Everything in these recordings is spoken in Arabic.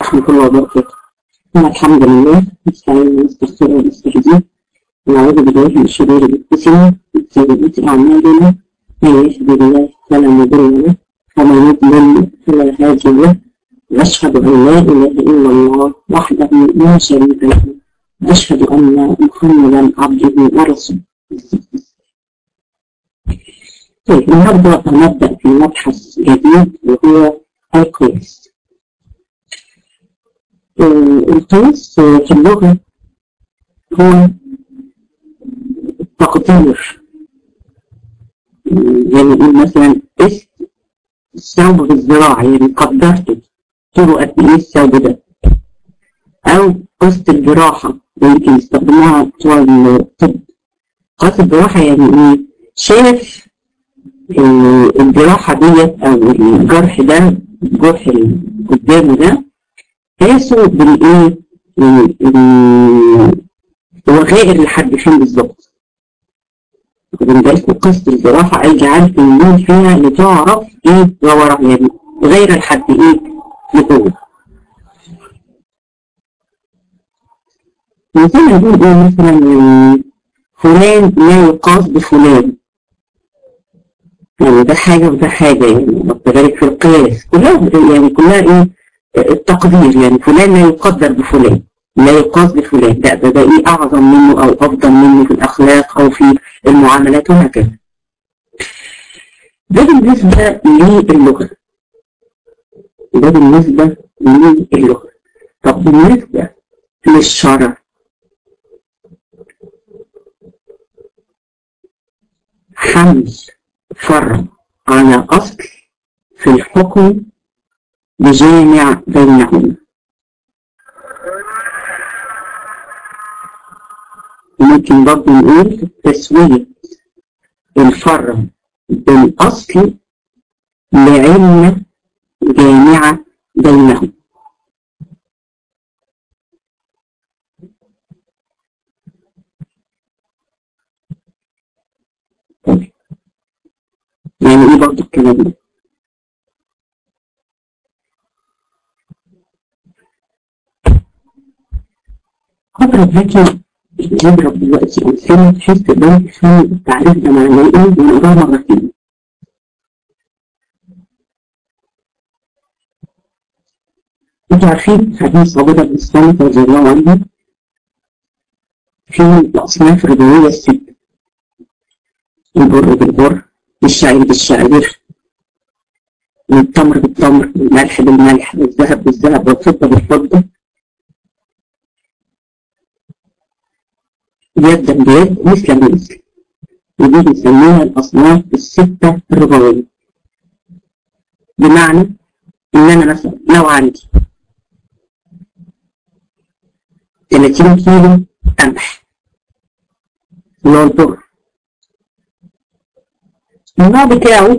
ورحمة الله وبركاته. الحمد لله نستعين ونستغفر ونستهديه ونعوذ بالله من شرور أنفسنا وسيئات أعمالنا، من يهده الله فلا مضل له ومن يضلل فلا هادي له، وأشهد أن لا إله إلا الله وحده لا شريك له، وأشهد أن محمدا عبده ورسوله. طيب النهارده هنبدأ في مبحث جديد وهو القياس. القياس في اللغة هو التقدير، يعني نقول مثلا قست الثوب بالذراع، يعني قدرته طوله قد ايه الثوب ده، او قست الجراحة يمكن يستخدموها بتوع الطب. قست الجراحة يعني ايه؟ شاف الجراحة ديت او الجرح ده، الجرح اللي قدامه ده قاسوا بالايه؟ هو غائر لحد فين بالظبط. ده اسمه قصد الجراحة، أي جعلت النون فيها لتعرف ايه وراء، يعني غير لحد ايه لجوه. زي ما نقول ايه مثلا فلان لا يقاس بفلان، يعني ده حاجة وده حاجة، يعني وكذلك في القياس كلها يعني كلها ايه التقدير، يعني فلان لا يقدر بفلان، لا يقاس بفلان، ده ايه اعظم منه او افضل منه في الاخلاق او في المعاملات وهكذا. ده بالنسبة للغة، ده بالنسبة للغة. طب بالنسبة للشرع، حمل فرع على اصل في الحكم بجامع بينهما. ممكن برضه نقول تسوية الفرع بالأصل لعلة جامعة بينهم. يعني ايه برضه الكلام ده؟ نضرب دلوقتي أمثلة بحيث تقدر تفهم التعريف ده معناه إيه ونقراه مرتين. أنتوا عارفين حديث عبادة بن الصامت رضي الله عنه في الأصناف الربوية الست: البر بالبر، الشعير بالشعير، التمر بالتمر، الملح بالملح، الذهب بالذهب، والفضة بالفضة، يدا بيد مثلا بمثل. ودي بنسميها الأصناف الستة الربوية. بمعنى إن أنا مثلا لو عندي 30 كيلو قمح اللي هو البر، النوع بتاعه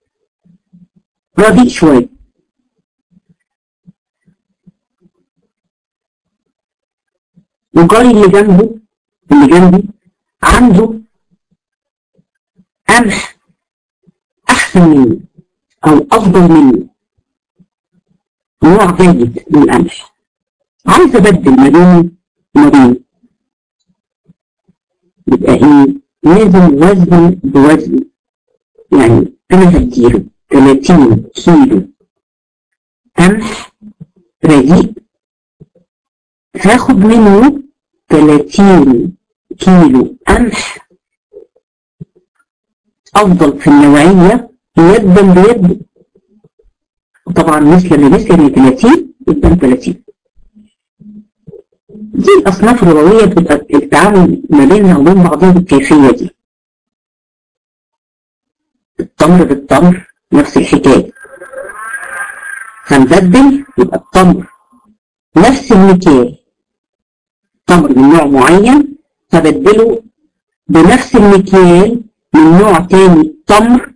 رديء شوية، وجاري اللي جنبي عنده قمح أحسن مني أو أفضل مني، نوع جيد من القمح، عايز أبدل ما بينه وما بينه. يبقى إيه؟ لازم وزن بوزن، يعني أنا هديله 30 كيلو قمح رديء، هاخد منه 30 كيلو قمح أفضل في النوعية يدا بيد. طبعا مثل بمثل 30 قدام 30. دي الأصناف الربوية بتبقى التعامل ما بينها وبين بعضها بالكيفية دي. التمر بالتمر نفس الحكاية، هنبدل يبقى التمر نفس المكيال، تمر من نوع معين هبدله بنفس المكيال من نوع تاني تمر،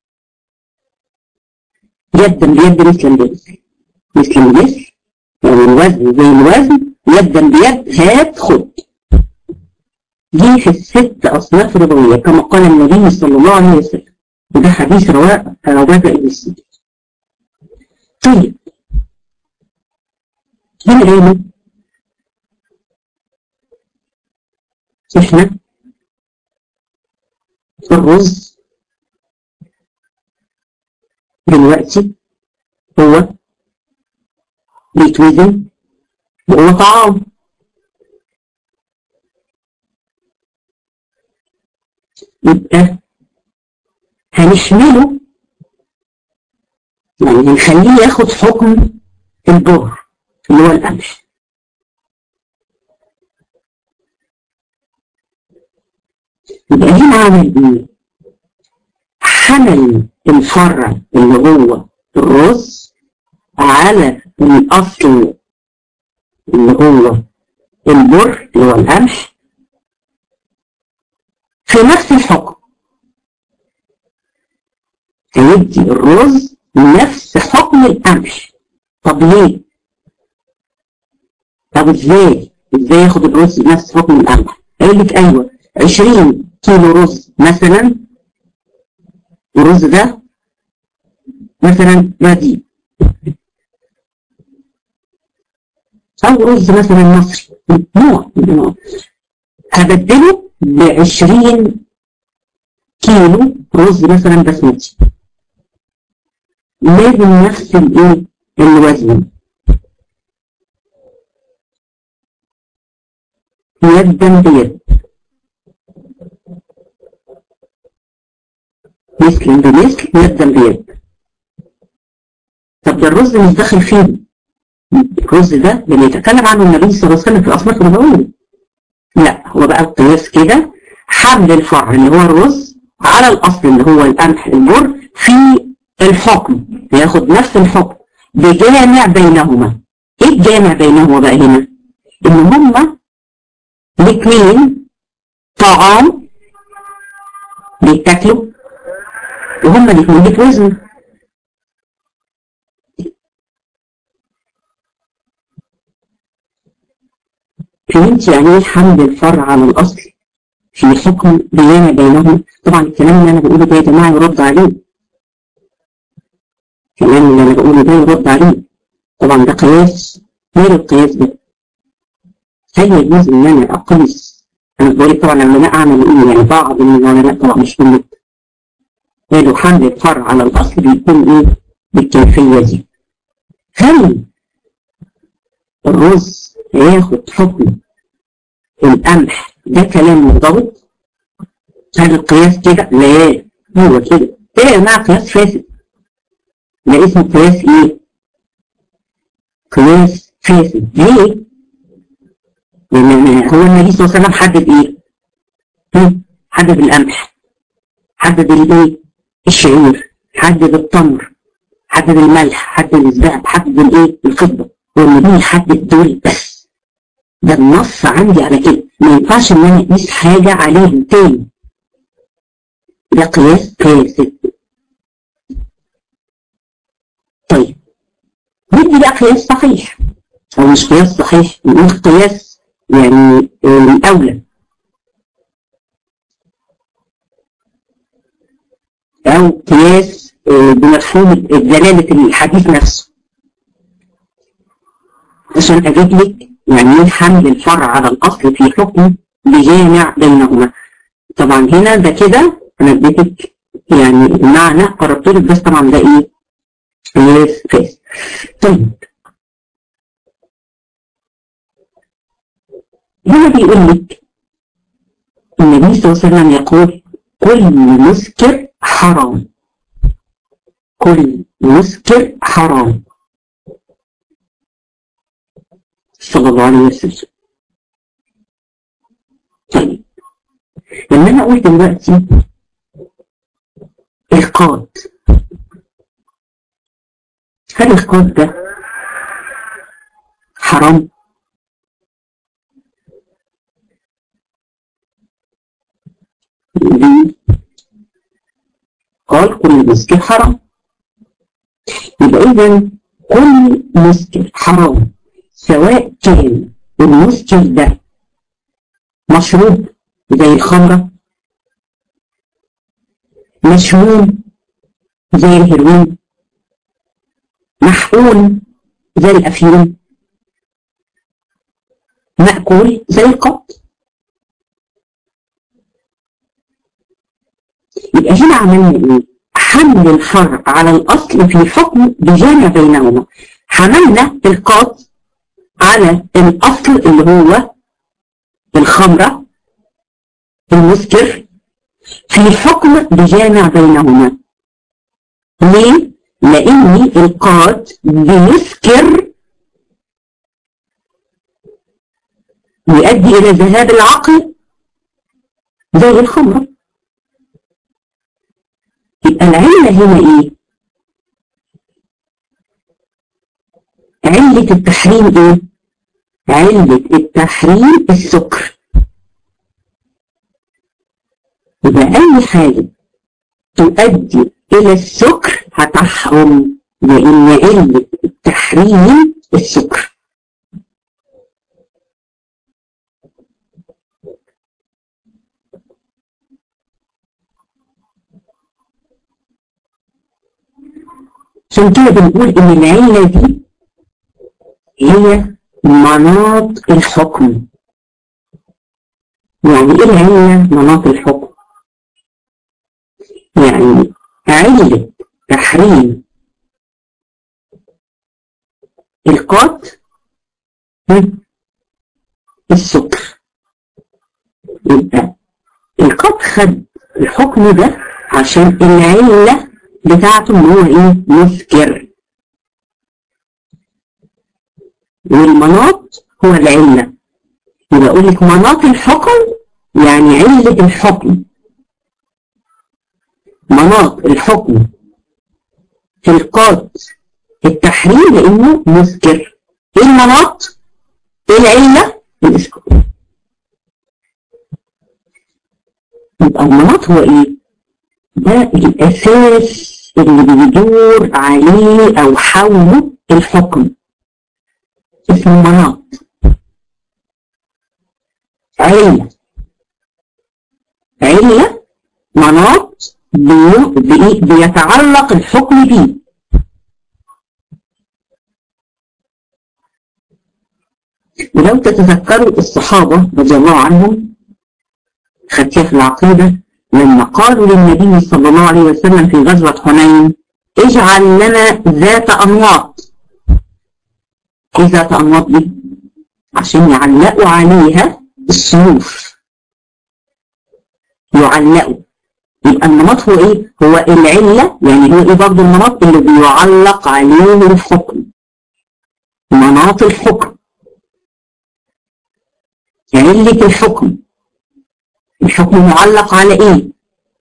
يدا بيد مثلا بمثل، مثلا بمثل، يعني الوزن زي الوزن، يدا بيد، هات خد. دي في الست أصناف ربوية كما قال النبي صلى الله عليه وسلم، وده حديث رواه عبادة بن الصامت. طيب هنا قالوا احنا الرز دلوقتي هو بيتوزن وهو طعام، يبقى هنحمله يعني هنخليه ياخد حكم البر اللي هو القمح. يبقى هنا عمل ايه؟ حمل الفرع اللي هو الرز على الاصل اللي هو البر اللي هو القمح في نفس الحكم، هيدي الرز نفس حكم القمح. طب ليه؟ طب ازاي ياخد الرز نفس حكم القمح؟ قال لك ايوه 20 كيلو رز مثلا، الرز ده مثلا رديء او رز مثلا مصري نوع، هبدله ب20 كيلو رز مثلا بسمتي، لازم نفس الايه الوزن، يدا بيد، مثل بمثل يدا بيد. طب ده الرز مش داخل فيه، الرز ده اللي بيتكلم عنه النبي صلى الله عليه وسلم في الاصناف النبويه. لا هو بقى القياس كده، حمل الفرع اللي هو الرز على الاصل اللي هو القمح البر في الحكم، ياخد نفس الحكم بجامع بينهما. ايه الجامع بينهما بقى هنا؟ ان هما الاثنين طعام بيتاكلوا وهما الاثنين بيتوزنوا. فهمت يعني ايه حمل الفرع على الاصل في حكم بيان بينهم؟ طبعا الكلام اللي انا بقوله ده يا جماعه يرد عليه، الكلام اللي انا بقوله ده يرد عليه. طبعا ده قياس، غير القياس ده هل يجوز ان انا اقيس؟ انا بقول طبعا العلماء اعمل ايه، يعني بعض من العلماء طبعا مش كله قالوا حمل الفرع على الاصل بيكون ايه بالكيفيه دي. هل الرز هياخد حكم القمح؟ ده كلام مرتبط. هل القياس كده؟ لا، هو كده يا جماعه قياس فاسد. ده اسمه قياس ايه؟ قياس فاسد. ليه؟ لان هو النبي صلى الله عليه وسلم حدد ايه؟ حدد القمح، حدد الايه؟ الشعير، حدد التمر، حدد الملح، حدد الذهب، حدد الايه؟ الفضه. هو النبي يحدد دول بس، ده النص عندي على كده، ما ينفعش ان انا اقيس حاجه عليهم تاني. ده قياس فاسد. طيب ندي بقى قياس صحيح، او مش قياس صحيح، نقول قياس يعني الاولى، او قياس بمفهوم دلاله الحديث نفسه، عشان اجيب لك يعني ايه حمل الفرع على الاصل في حكم بجامع بينهما. طبعا هنا ده كده انا اديتك يعني المعنى قربت لك، بس طبعا ده ايه؟ قياس فاسد. طيب هنا بيقول لك النبي صلى الله عليه وسلم يقول كل مسكر حرام، كل مسكر حرام صلى الله عليه وسلم. طيب لما انا اقول دلوقتي القاط، هل القاط ده حرام؟ قال كل مسكر حرام، يبقى اذا كل مسكر حرام، سواء كان المسكر ده مشروب زي الخمرة، مشموم زي الهيروين، محقون زي الافيون، مأكول زي القط. يبقى هنا عملنا ايه؟ حمل الفرع على الأصل في حكم بجامع بينهما. حملنا القط على الأصل اللي هو الخمرة المسكر في حكم بجامع بينهما. ليه؟ لأن القط بيسكر، يؤدي إلى ذهاب العقل زي الخمرة. يبقى العلة هنا إيه؟ علة التحريم إيه؟ علة التحريم السكر. يبقى أي حاجة تؤدي إلى السكر هتحرم، لأن علة التحريم السكر. عشان كده بنقول إن العلة دي هي مناط الحكم. يعني إيه العلة مناط الحكم؟ يعني علة تحريم القط السكر. يبقى القط خد الحكم ده عشان العلة بتاعته ان هو ايه؟ مسكر. والمناط هو العلة. يبقى اقول لك مناط الحكم يعني علة الحكم. مناط الحكم في القط التحريم لانه مسكر. ايه المناط؟ ايه العلة؟ الاسكر. يبقى المناط هو ايه؟ ده الاساس اللي بيدور عليه او حوله الحكم، اسمه مناط. علة مناط بيتعلق الحكم بيه. ولو تتذكروا الصحابة رضي الله عنهم، خدتها في العقيدة لما قالوا للنبي صلى الله عليه وسلم في غزوة حنين: اجعل لنا ذات أنواط. ايه ذات أنواط دي؟ عشان يعلقوا عليها السيوف، يعلقوا. يبقى النمط هو ايه؟ هو العلة. يعني هو ايه برضه النمط اللي بيعلق عليه الحكم، مناط الحكم، علة الحكم. الحكم معلق على ايه؟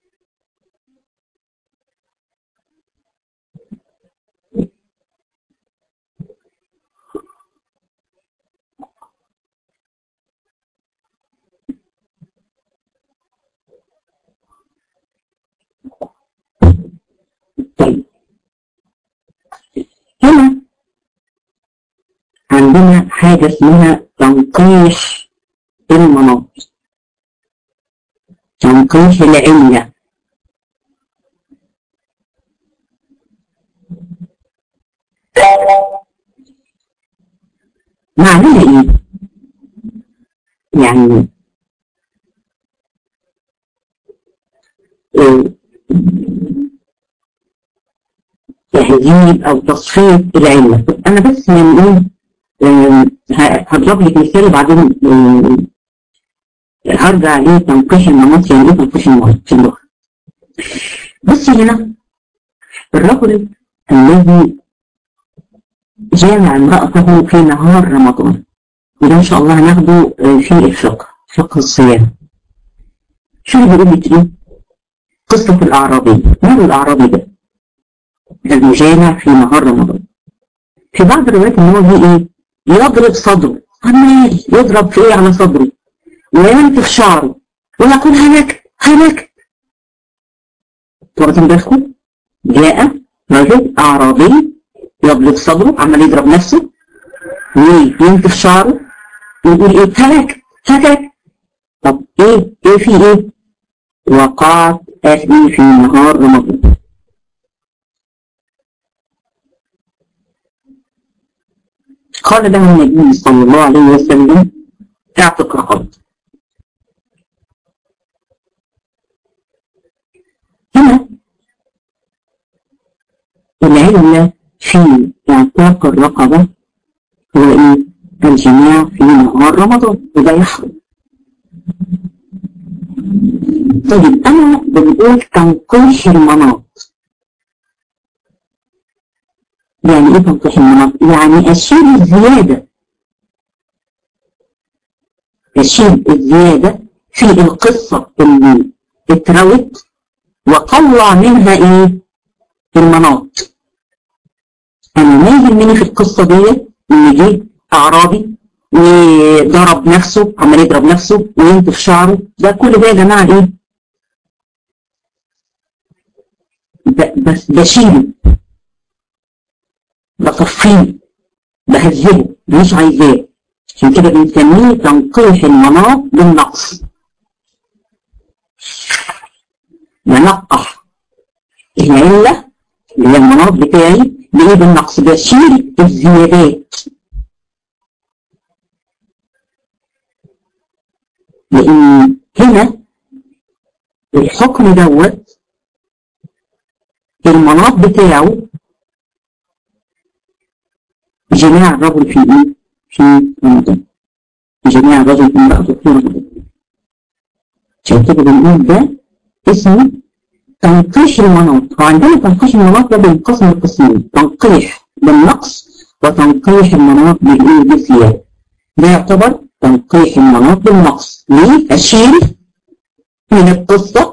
طيب هنا عندنا حاجة اسمها تنقيح المناط، تنقيح العلة. معناها ايه؟ يعني تهذيب او تصفية العلة. انا بس يعني ايه، هضرب لك مثال وبعدين هرجع ليه تنقيح المناط. يعني ايه تنقيح المناط في اللغة؟ بصي هنا، الرجل الذي جامع امرأته في نهار رمضان، وده ان شاء الله هناخده في الفقه، فقه الصيام. شو اللي بيقول لك ايه؟ قصة الأعرابي. ماله الأعرابي ده؟ المجامع في نهار رمضان. في بعض الروايات ان هو جه ايه؟ يضرب صدره، عمال يضرب في ايه على صدره وينفخ شعره ويقول هلك. واخدين بالكم؟ جاء رجل أعرابي يضرب صدره، عمال يضرب نفسه وينفخ شعره ويقول ايه؟ هلك. طب ايه في ايه؟ وقعت أهلي في نهار رمضان. قال له النبي صلى الله عليه وسلم: تعتق رقبة. هنا العلة في اعتاق الرقبة هو ايه؟ الجماع في نهار رمضان، وده يحرم. طيب انا بنقول تنقيح المناط. يعني ايه تنقيح المناط؟ يعني اشيل الزيادة، اشيل الزيادة في القصة اللي اتروت وطلع منها ايه؟ المناط. انا ما يهمني في القصة دي ان جه اعرابي وضرب نفسه، عمال يضرب نفسه وينتف شعره، ده كل ده يا جماعة ايه؟ بس بشيله، بطفيه، بهذبه، مش عايزاه. عشان كده بنسميه تنقيح المناط بالنقص. بنقح العلة اللي هي المناط بتاعي بايه؟ بالنقص، بشيل الزيادات. لان هنا الحكم دوت المناط بتاعه جماع الرجل في ايه؟ في رمضان. جماع الرجل في امرأته في رمضان. عشان كده بنقول ده اسمه تنقيح المناط. وعندنا تنقيح المناط ده بينقسم لقسمين: تنقيح بالنقص وتنقيح المناط بالايه؟ بالزيادة. ده يعتبر تنقيح المناط بالنقص. ليه؟ اشيل من القصة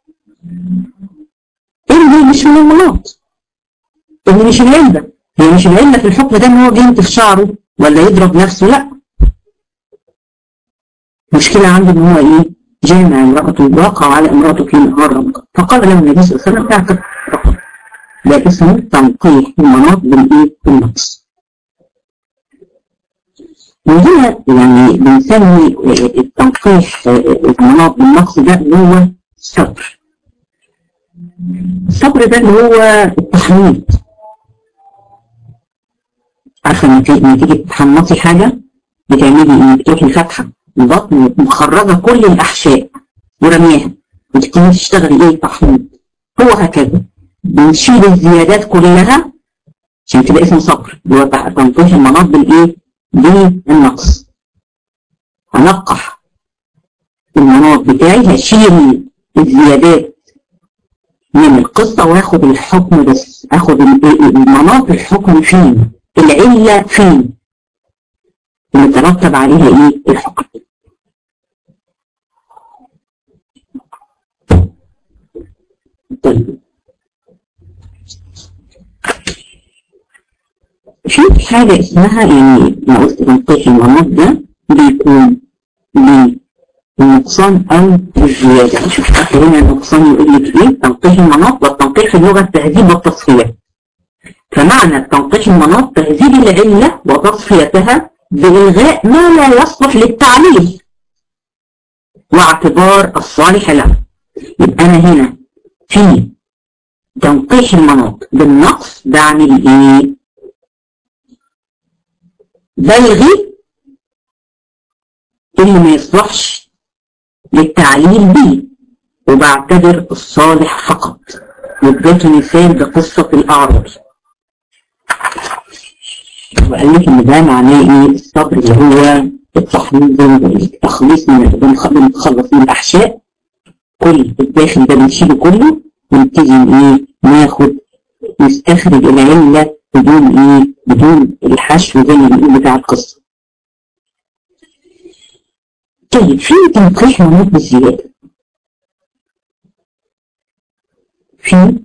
اللي مش من المناط، اللي مش العلة. هي مش العلة في الحكم ده ان هو بينتف شعره ولا يضرب نفسه، لا. مشكلة عنده ان هو ايه؟ جامع امرأته، وقع على امرأته في نهار رمضان، فقال له النبي صلى الله عليه وسلم اعتق رقبة. ده اسمه تنقيح المناط بالايه؟ بالنقص. من هنا يعني بنسمي التنقيح المناط بالنقص ده اللي هو الصبر. الصبر ده اللي هو التحميد. عارفه لما تيجي تحمصي حاجه بتعملي ايه؟ بتروحي فاتحه البطن ومخرجه كل الاحشاء ورميها وتبتدي تشتغلي ايه؟ تحميض. هو هكذا بنشيل الزيادات كلها عشان كده اسمه صبر، اللي هو تنقيح المناط بالايه؟ بالنقص. هنقح المناط بتاعي، هشيل الزيادات من القصه واخد الحكم بس، اخد المناط الحكم فين؟ العله فين؟ اللي ترتب عليها ايه؟ الحكم. طيب في حاجة اسمها يعني ما قلت تنقيح المناط ده بيكون للنقصان أو الزيادة. شوف هنا النقصان يقول لك إيه؟ تنقيح المناط. والتنقيح في اللغة التهذيب والتصفية. فمعنى تنقيح المناط تهذيب العلة وتصفيتها بإلغاء ما لا يصلح للتعليل واعتبار الصالح له. يبقى أنا هنا في تنقيح المناط بالنقص بعمل إيه؟ بلغي اللي ما يصلحش للتعليل بيه وبعتبر الصالح فقط. واديت مثال بقصة الأعرابي وقال لك إن ده معناه إيه؟ الصبر اللي هو التحميض، زي ما بقول لك تخليص بنتخلص من الأحشاء، كل الداخل ده بنشيله كله ونبتدي إيه؟ ناخد نستخرج العلة بدون إيه؟ بدون الحشو زي ما بنقول بتاع القصة. طيب في تنقيح مناط بالزيادة. في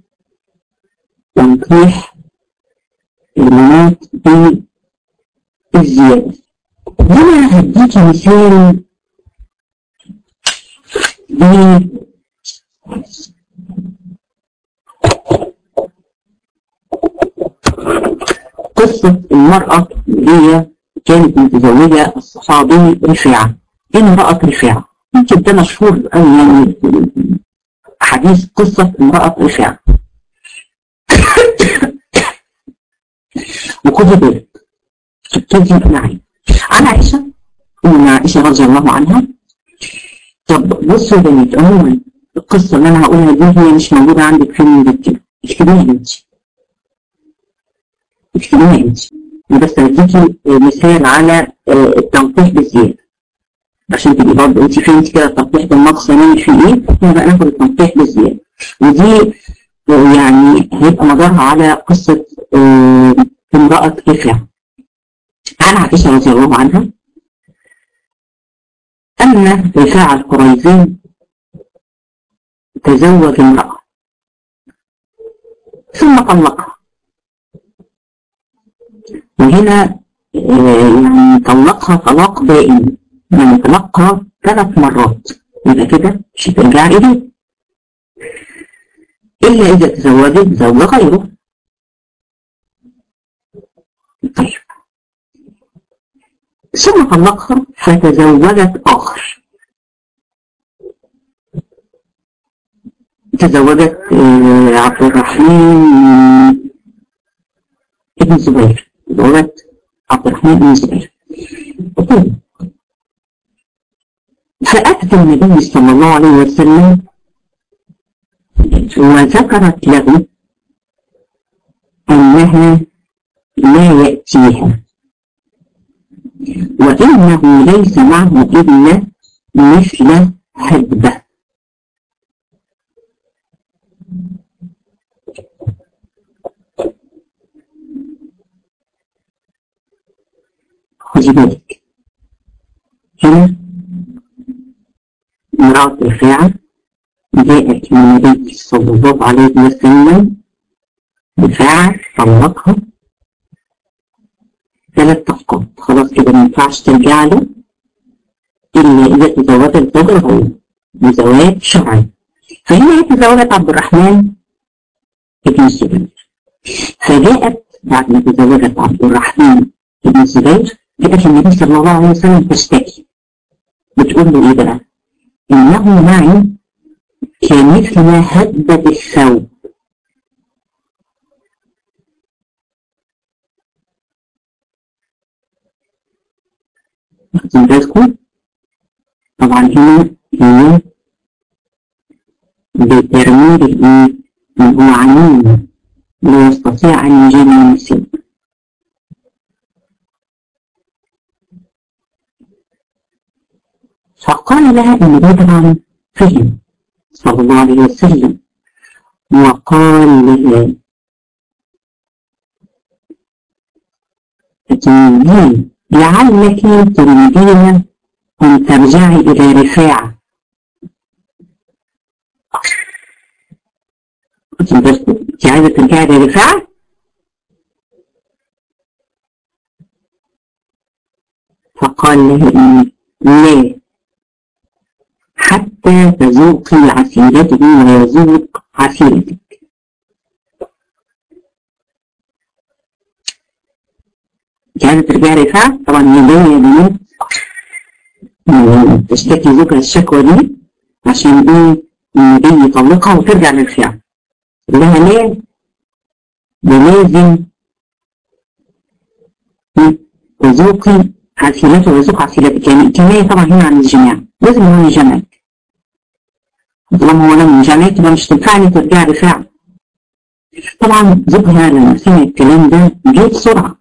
تنقيح المناط بالزيادة. هنا هديك مثال قصة المرأة اللي هي كانت متزوجة الصحابي رفاعة. امرأة رفاعة يمكن ده مشهور أوي يعني حديث قصة امرأة رفاعة. وخدي بالك تبتدي معي عن عائشة أم عائشة رضي الله عنها. طب بصوا يا بنات، عموما القصة اللي أنا هقولها دي هي مش موجودة عندك في المذكرة، اكتبيها انت، اكتبيها انت. أنا بس هديكي مثال على التنقيح بالزيادة عشان تبقي برضه انت فهمتي كده التنقيح بالنقص يعني في ايه. احنا بقى ناخد التنقيح بالزيادة، ودي يعني هيبقى مدارها على قصة امرأة رفاعة. عن عائشة رضي الله عنها أن رفاعة القريظي تزوج امرأة ثم طلقها، وهنا يعني طلقها طلاق دائم، يعني طلقها 3 مرات، يبقى كده مش هترجع إليه إلا إذا تزوجت زوج غيره. طيب ثم طلقها فتزوجت آخر، تزوجت عبد الرحمن ابن الزبير، تزوجت عبد الرحمن بن الزبير. فأتت النبي صلى الله عليه وسلم وذكرت له أنها لا يأتيها وإنه ليس معه إلا مثل هدبة. خذي بالك، هنا امرأة رفاعة جاءت من النبي صلى الله عليه وسلم، رفاعة طلقها 3 طلقات، خلاص كده ما ينفعش ترجع له إلا إذا تزوجت زوج غيره بزواج شرعي. فهنا تزوجت عبد الرحمن ابن الزبير، فجاءت بعد ما تزوجت عبد الرحمن ابن الزبير جاءت النبي صلى الله عليه وسلم تشتكي، بتقول له إيه بقى؟ إنه معي كمثل هدبة الثوب. واخدين بالكم؟ طبعا هنا هي بترميل الإيه؟ هو عنين لا يستطيع أن يجامل النساء. فقال لها النبي طبعا فهم صلى الله عليه وسلم، وقال لها تريدين لعلك تريدين أن ترجعي إلى رفاعة. أنت عايزة ترجعي إلى رفاعة؟ فقال لها لا، حتى تذوقي عسيرته ويذوق عسيرتك. انت عايزة ترجعي رفاعة؟ طبعا هي جاية يا بنات تشتكي زوجها الشكوى دي عشان ايه؟ النبي يطلقها وترجع لرفاعة. لها ليه؟ ده لازم تذوقي عسيرته ويذوق عسيرتك، يعني الكناية طبعا هنا عن الجماع، لازم هو يجمعك. طالما هو لم يجمعك يبقى مش تنفعني ترجع رفاعة. طبعا زوجها لما سمع الكلام ده جه بسرعة،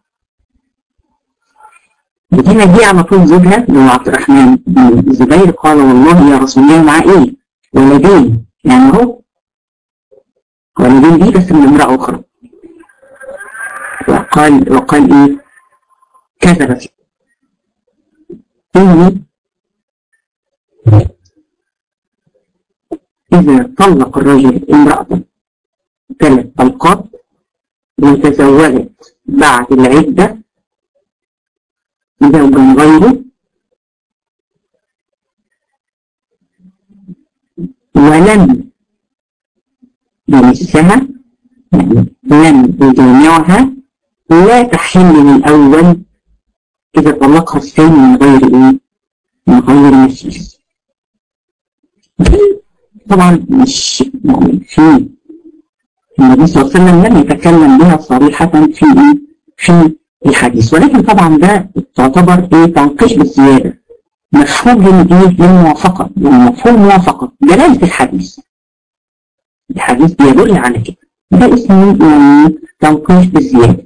وهنا جه على طول زوجها اللي هو عبد الرحمن بن الزبير، قال والله يا رسول الله معاه ايه؟ ولدين، يعني اهو ولدين دي بس من امرأة أخرى. وقال ايه؟ كذبت إني إذا طلق الرجل امرأة 3 طلقات وتزوجت بعد العدة زوجا غيره ولم يمسها، يعني لم يجامعها، لا تحل من الأول إذا طلقها الثاني من غير إيه؟ من غير مسيس. طبعا مش في النبي صلى الله عليه وسلم لم يتكلم بها صريحة في الحديث، ولكن طبعا ده تعتبر ايه؟ تنقيش بالزيادة، مفهوم للموافقة، مفهوم موافقة دلالة الحديث. الحديث بيدل على كده، ده اسمه يعني توقيف بالزيادة.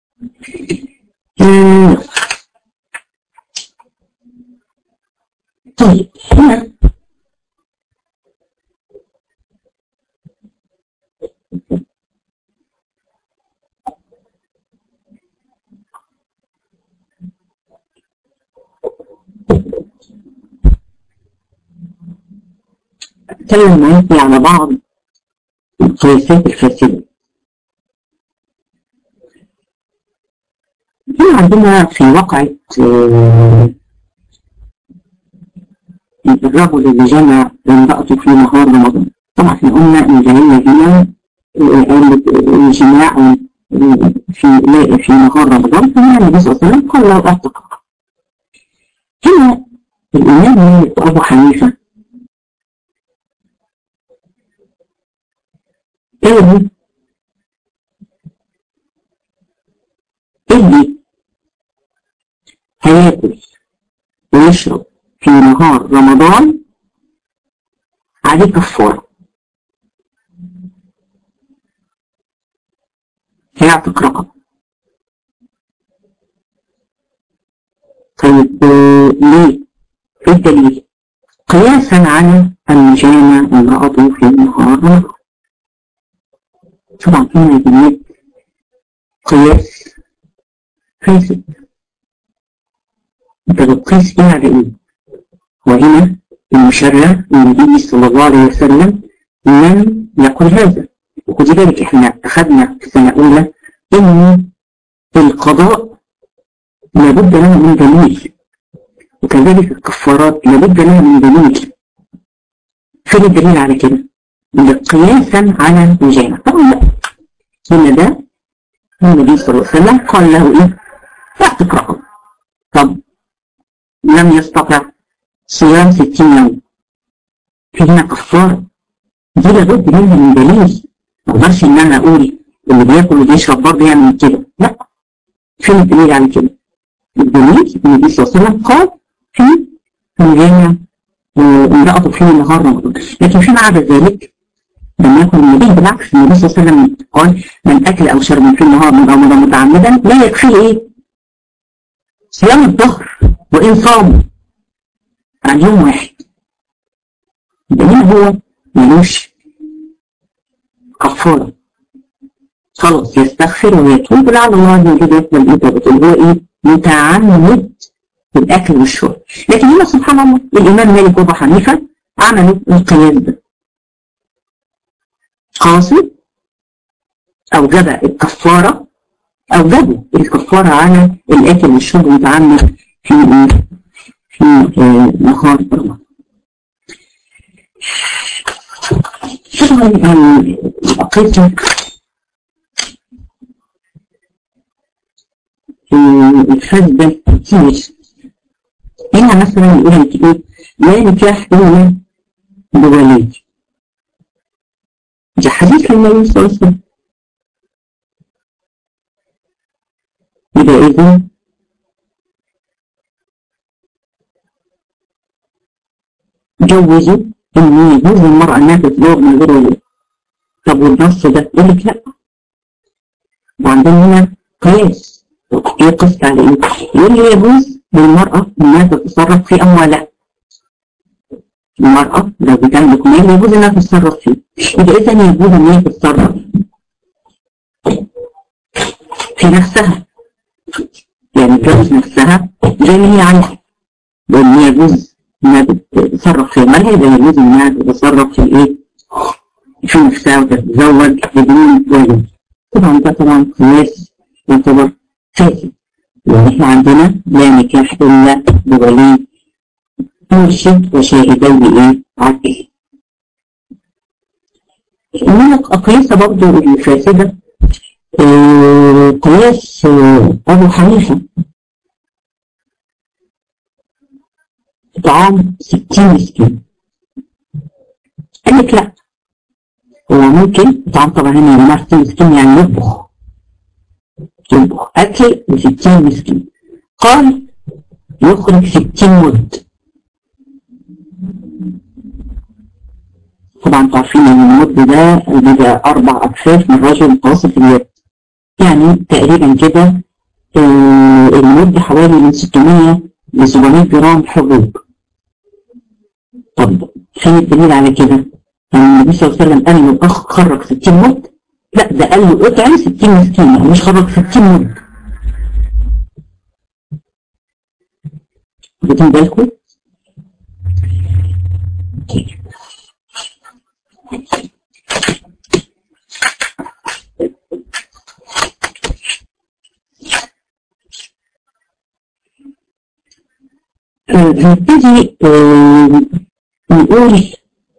طيب هنا اتكلم معاكي على بعض القياسات الفاسدة. هنا عندنا في واقعة الرجل اللي جمع امرأته في نهار رمضان. طبعا احنا قلنا ان جعلنا هنا الجماع في نهار رمضان، فهنا النبي صلى الله عليه وسلم قال له اعتق. هنا الإمام مالك وأبو حنيفة قالوا اللي هياكل ويشرب في نهار رمضان عليه كفارة، هيعتق رقبة. طيب ليه؟ في الدليل قياسا على أن جامع امرأته في نهار رمضان. طبعا هنا يا بنات قياس فاسد، انت بتقيس ايه على ايه؟ وهنا المشرع النبي صلى الله عليه وسلم لم يقل هذا. وخدي بالك احنا اخذنا في سنة اولى ان القضاء لابد له من دليل، وكذلك الكفارات لابد لها من دليل. فين الدليل على كده؟ قياسا على الجامع. طبعا لا، هنا ده النبي صلى الله عليه وسلم قال له ايه؟ اعتق رقبة. طب لم يستطع صيام 60 يوم، في هنا كفارة، دي لابد منها من دليل. ما اقدرش ان انا اقول اللي بياكل وبيشرب برضه يعمل كده، لا. فين الدليل على كده؟ الدليل النبي صلى الله عليه وسلم قال في الجامع امرأته في نهار رمضان. لكن فيما عدا ذلك لم يكن النبي، بالعكس النبي صلى الله عليه وسلم قال من اكل او شرب في النهار من رمضان متعمدا لا يكفيه ايه؟ صيام الظهر وان صام عن يوم واحد. الدليل هو ملوش كفاره، خلاص يستغفر ويتوب لعل الله ان يجد يقبل اجابته، اللي هو ايه؟ متعمد في الاكل والشرب. لكن هنا سبحان الله الامام مالك وابو حنيفه عملوا القياس ده، قاسوا اوجب الكفاره، اوجبوا الكفاره على الاكل والشرب المتعمد في نهار رمضان. طبعا الأقيسة الفاسدة كتير. هنا مثلا يقول لك ايه؟ لا نكاح إلا بولي، ده حديث النبي صلى الله عليه وسلم. يبقى إذن جوزوا إن يجوز للمرأة إنها تتزوج من غير ولي. طب والنص ده يقول لك لا، وعندنا هنا قياس. يقص على إيه؟ يقول لي يجوز للمرأة إنها تتصرف في أموالها. المرأة لو بتملك مال يجوز إنها تتصرف فيه، يبقى إذا يجوز إنها تتصرف في نفسها، يعني تجوز نفسها زي ما هي عايزة، لأن يجوز إنها تتصرف في مالها، يبقى يجوز إنها تتصرف في إيه؟ في نفسها وتتزوج بدون ولي. طبعا ده طبعا قياس يعتبر فاسد، لأن إحنا عندنا لا نكاح إلا بولي مرشد وشاهدين إيه؟ عدل. من الأقيسة برضه الفاسدة قياس أبو حنيفة طعام 60 مسكين. قال لك لا، هو ممكن طعام، طبعا هنا يا جماعة 60 مسكين يعني يطبخ أكل ل60 مسكين. قال يخرج 60 مد، طبعا تعرفين ان المد ده بيبقى 4 أكفاف من رجل متوسط اليد، يعني تقريبا كده المد حوالي من 600 ل 700 جرام حبوب. طب فين الدليل على كده؟ يعني النبي صلى الله عليه وسلم قال له خرج 60 مد؟ لا، ده قال له اطعم 60 مسكين، يعني مش خرج 60 مد. واخدين بالكم؟ هنبتدي نقول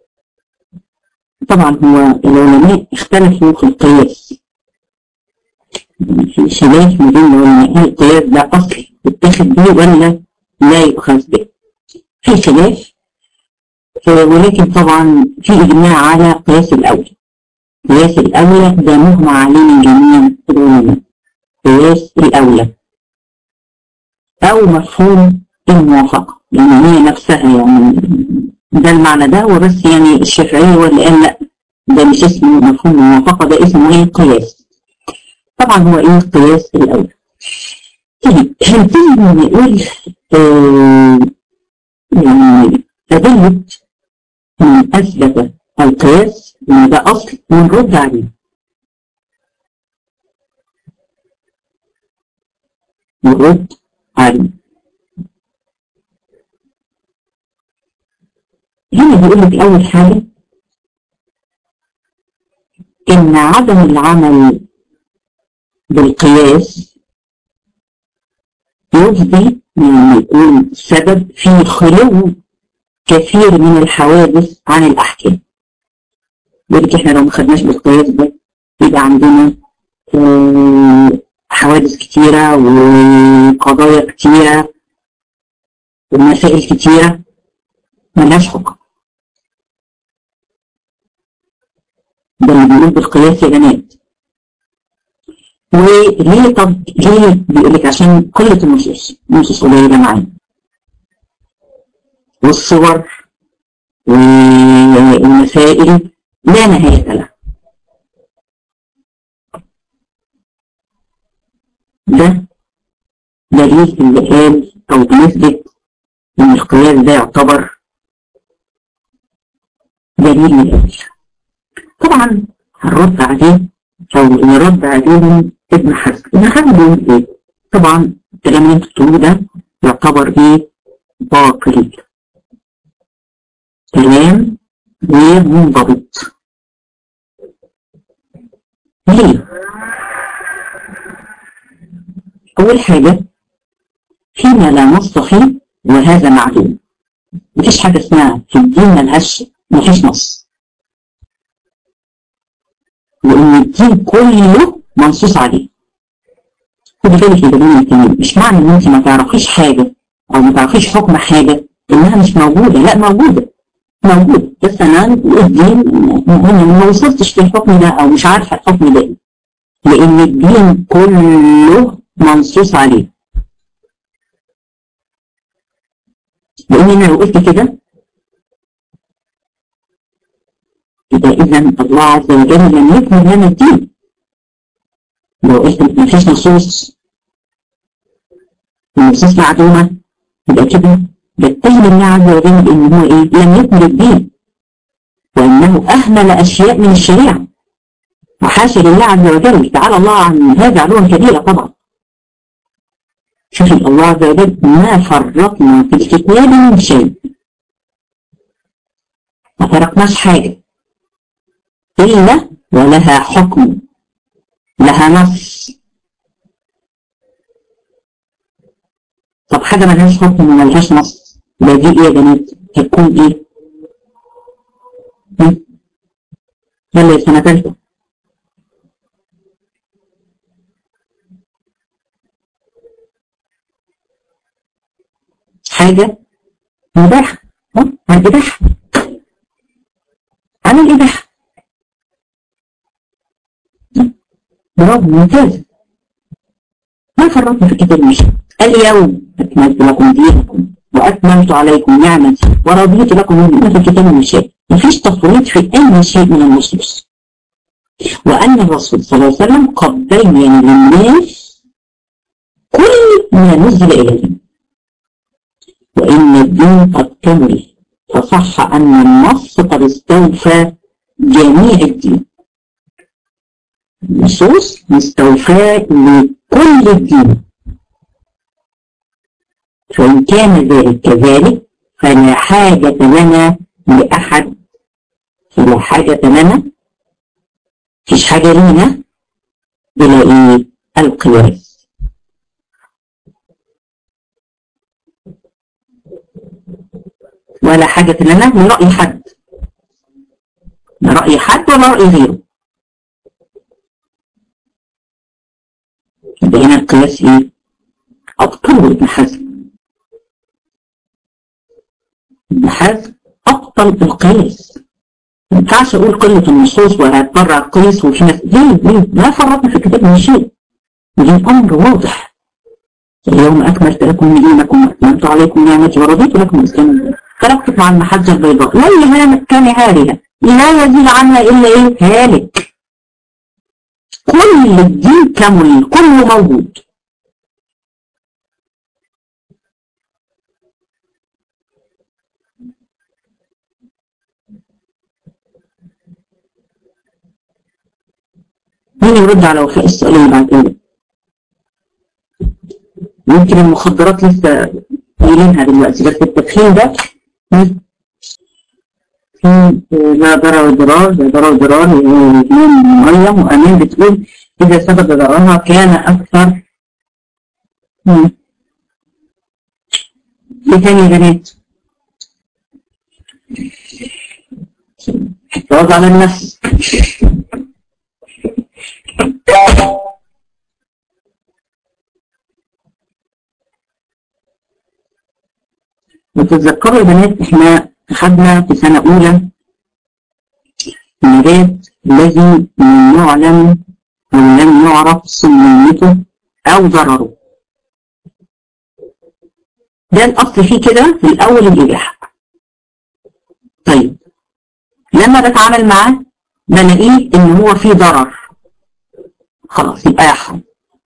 طبعا هو العلماء اختلفوا في القياس، في خلاف ما بين العلماء هل القياس ده اصل يتاخد به ولا لا يؤخذ به، في خلاف. ولكن طبعا في اجماع على قياس الاولى. قياس الاولى ده مجمع عليه من جميع العلماء، قياس الاولى او مفهوم الموافقه، يعني هي نفسها، يعني ده المعنى ده، وبس يعني الشافعي هو اللي قال لا ده مش اسمه مفهوم الموافقه، ده اسمه ايه؟ قياس. طبعا هو ايه قياس الاولى. طيب هنبتدي نقول يعني أدلة من أثبت القياس إن ده أصل ونرد عليه. نرد عليه. هنا بيقول لك أول حاجة إن عدم العمل بالقياس يفضي، يعني يكون سبب في خلو كثير من الحوادث عن الأحكام. يقول احنا لو ما خدناش بالقياس ده يبقى عندنا حوادث كتيرة وقضايا كتيرة ومسائل كتيرة ملهاش حكم. ده اللي بيقول بالقياس يا بنات. وليه؟ طب ليه؟ بيقول لك عشان قلة النصوص قليلة معانا، والصور والمسائل لا نهاية لها. ده دليل اللي قال أو بنثبت إن القياس ده يعتبر دليل من الأول. طبعا هنرد عليه أو نرد عليهم ابن حزم. ابن حزم بيقول إيه؟ طبعا الكلام اللي انتوا بتقولوه ده يعتبر إيه؟ باطل، كلام غير منضبط. ليه؟ أول حاجة فيما لا نص فيه وهذا معلوم. مفيش حاجة اسمها في الدين مفيش نص، وإن الدين كله منصوص عليه. خدي بالك يا جماعة الكلام، مش معنى إن أنت ما تعرفيش حاجة أو ما تعرفيش حكم حاجة إنها مش موجودة، لا موجودة، بس أنا الدين ما وصلتش للحكم ده أو مش عارفة الحكم ده، لأن الدين كله منصوص عليه. لأن أنا لو قلت كده يبقى إذا الله عز وجل لم يكمل لنا الدين. لو قلت ما فيش نصوص، النصوص معدومة، يبقى كده بتهم الله عز وجل بأن هو إيه؟ لم يكمل الدين، وأنه أهمل أشياء من الشريعة. وحاشا لله عز وجل، تعالى الله عن هذا علوا كبيرة طبعا. شوفي الله عز وجل ما فرطنا في الكتاب من شيء، ما فرقناش حاجة إلا ولها حكم، لها نص. طب حاجة ملهاش حكم وملهاش نص، ده دي إيه يا بنات؟ هتكون إيه؟ يلا يا سنة تالتة. حاجة مباحة، عن الإباحة، عن الإباحة. برافو، ممتاز. ما فرطنا في الكتاب مش اليوم أكملت لكم دينكم وأكملت عليكم نعمتي ورضيت لكم من في الكتاب من شيء. مفيش تفريط في أي شيء من النصوص، وأن الرسول صلى الله عليه وسلم قد بين للناس كل ما نزل إليهم، وإن الدين قد كمل، فصح أن النص قد استوفى جميع الدين. النصوص مستوفاة لكل الدين، فإن كان ذلك كذلك فلا حاجة لنا لأحد، فلا حاجة لنا، مفيش حاجة لنا إلى إيه؟ القياس. ولا حاجة لنا من رأي حد، لا رأي حد ولا رأي غيره. يبقى هنا القياس إيه؟ أبطل ابن حزم. ابن حزم أبطل القياس. ما ينفعش أقول قلة النصوص وهتبرع القياس وفي ناس ليه؟ ما فرطنا في الكتاب من شيء. ودي أمر واضح. اليوم أكملت لكم دينكم وأتممت عليكم نعمتي ورضيت لكم الإسلام. تركتك مع المحجة البيضاء ليلها كان هالها لا يزيد عنها إلا إيه؟ هالك. كل الدين كامل، كله موجود. مين يرد على وفاء السؤال اللي بعد كده؟ يمكن المخدرات لسه قايلينها دلوقتي، بس التدخين ده لا ضرر وضرار، لا ضرر وضرار. مريم وأمين بتقول إذا سبب ضررها كان أكثر. إيه تاني يا بنات؟ حفاظ على النفس. وتتذكروا يا بنات احنا أخذنا في سنة أولى النبات الذي لم يعلم أو لم يعرف سميته أو ضرره. ده الأصل فيه كده في الأول الإباحة. طيب لما بتعامل معاه بلاقيه إن هو فيه ضرر، خلاص يبقى يحرم.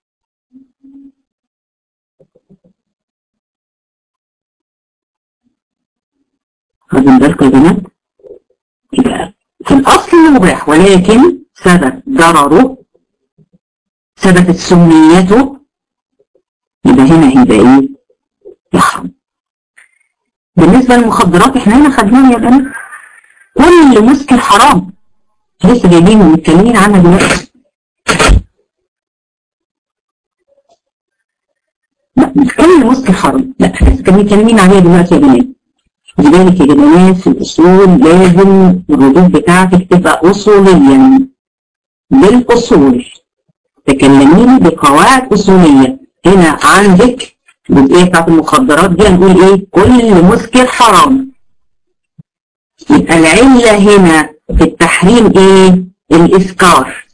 خدوا بالكم يا بنات؟ يبقى في الأصل مباح، ولكن ثبت ضرره، ثبتت سميته، يبقى هنا يبقى إيه؟ يحرم. بالنسبة للمخدرات احنا هنا خدناها يا بنات، كل مسكر حرام، لسه جايبين ومتكلمين عنها دلوقتي. لا مش كل مسكر حرام، لا احنا لسه متكلمين عليها دلوقتي يا بنات. لذلك يا بنات في الأصول لازم الردود بتاعتك تبقى أصوليا بالأصول، تكلميني بقواعد أصولية. هنا عندك الجزئية بتاعت المخدرات دي هنقول إيه؟ كل مسكر حرام. يبقى العلة هنا في التحريم إيه؟ الإسكار،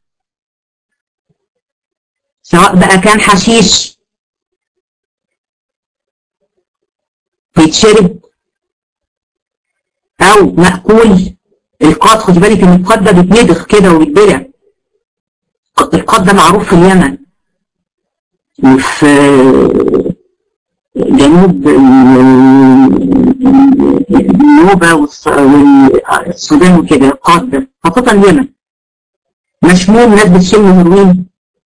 سواء بقى كان حشيش بيتشرب أو مأكول. القاض خدي بالك إن القاض ده بيتندخ كده وبيتبلع. القاض ده معروف في اليمن وفي جنوب النوبة والسودان وكده. القاض ده خاصة اليمن مشموم، ناس بتشم هيروين.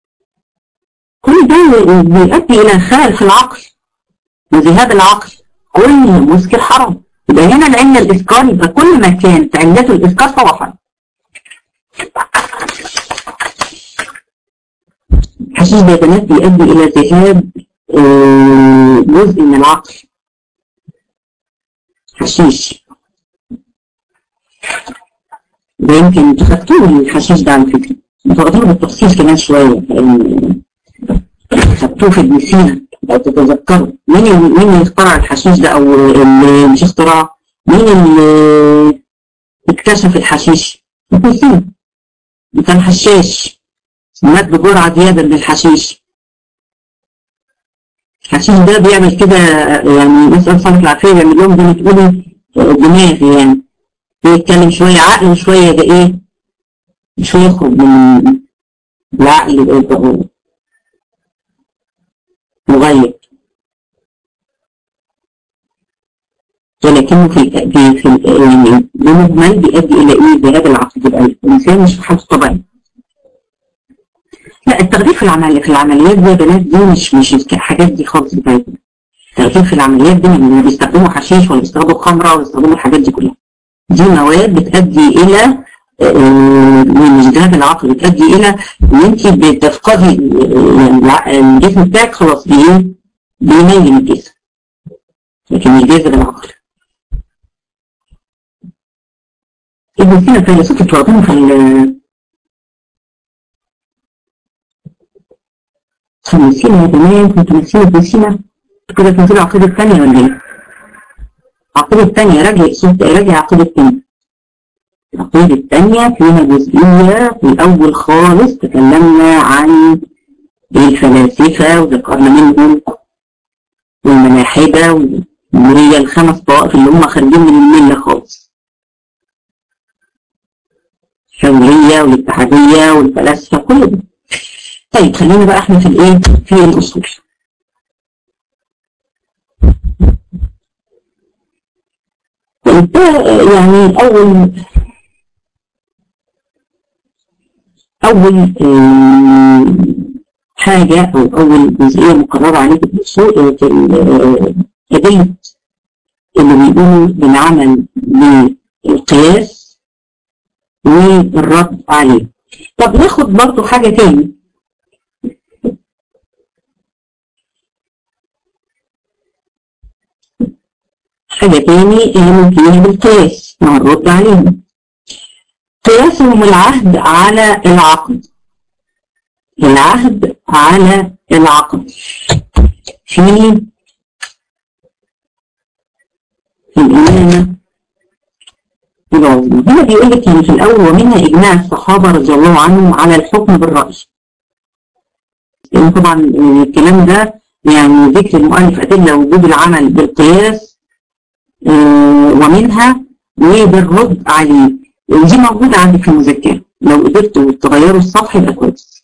كل ده بيؤدي إلى خلل في العقل وذهاب العقل. كل مسكر حرام. يبقى هنا العلة الإسكار، يبقى كل ما كانت علته الإسكار فهو حرام. الحشيش ده يا بنات بيؤدي إلى ذهاب جزء من العقل. حشيش ده يمكن تخدتوه الحشيش ده على فكرة، تاخدوه بالتفصيل كمان شوية، خدتوه في ابن سينا لو تتذكروا. مين اللي اخترع الحشيش ده، او اللي مش اخترع، مين اللي اكتشف الحشيش؟ ابن سينا. كان حشاش مات بجرعة زيادة من الحشيش. الحشيش ده بيعمل كده، يعني نسأل صنف العافية، بيعمل لهم زي ما تقولي دماغ، يعني يتكلم شوية عقل وشوية ده ايه، شوية يخرج من العقل يبقى مغيب. ولكنه في يعني بمجمل بيؤدي الى ايه؟ ذهاب العقل، يبقى الانسان مش في حالته طبيعي. لا التغيير في العمليات دي يا بنات دي مش الحاجات دي خالص بتاعتنا. التغيير في العمليات دي اللي بيستخدموا حشيش ولا بيستخدموا خمره ولا بيستخدموا الحاجات دي كلها، دي مواد بتؤدي الى مش ذهاب العقل، بتؤدي الى ان انت بتفقدي الجسم بتاعك خلاص بينيم الجسم، لكن مش بيذهب العقل. ابن سينا فيلسوف اتوضعنا في خمسين يا بنات، كنت نسينا ابن سينا كده تنزل العقيدة الثانية ولا ايه؟ العقيدة الثانية راجع العقيدة الثانية. العقيدة الثانية فيها جزئية في الأول خالص تكلمنا عن الفلاسفة وذكرنا منهم والملاحدة وهي الخمس طوائف اللي هم خارجين من الملة خالص، الحرية والاتحادية والفلاسفة كل ده. طيب خلينا بقى احنا في الايه؟ في الأصول. يعني أول حاجة أو أول جزئية مقررة عليه في الأصول أدلة اللي بيقولوا بالعمل بالقياس والرد عليه. طب ناخد برضو حاجة تاني، اللي ممكن يجي بالقياس مع الرد عليهم. قياسهم العهد على العقد، العهد على العقد في الإمامة العظمى. هنا بيقول لك يعني في الأول ومنها إجماع الصحابة رضي الله عنهم على الحكم بالرأي. يعني طبعا الكلام ده يعني ذكر المؤلف أدلة وجوب العمل بالقياس ومنها وبالرد عليه، ودي موجودة عندي في المذكرة، لو قدرتوا تغيروا الصفح يبقى كويس.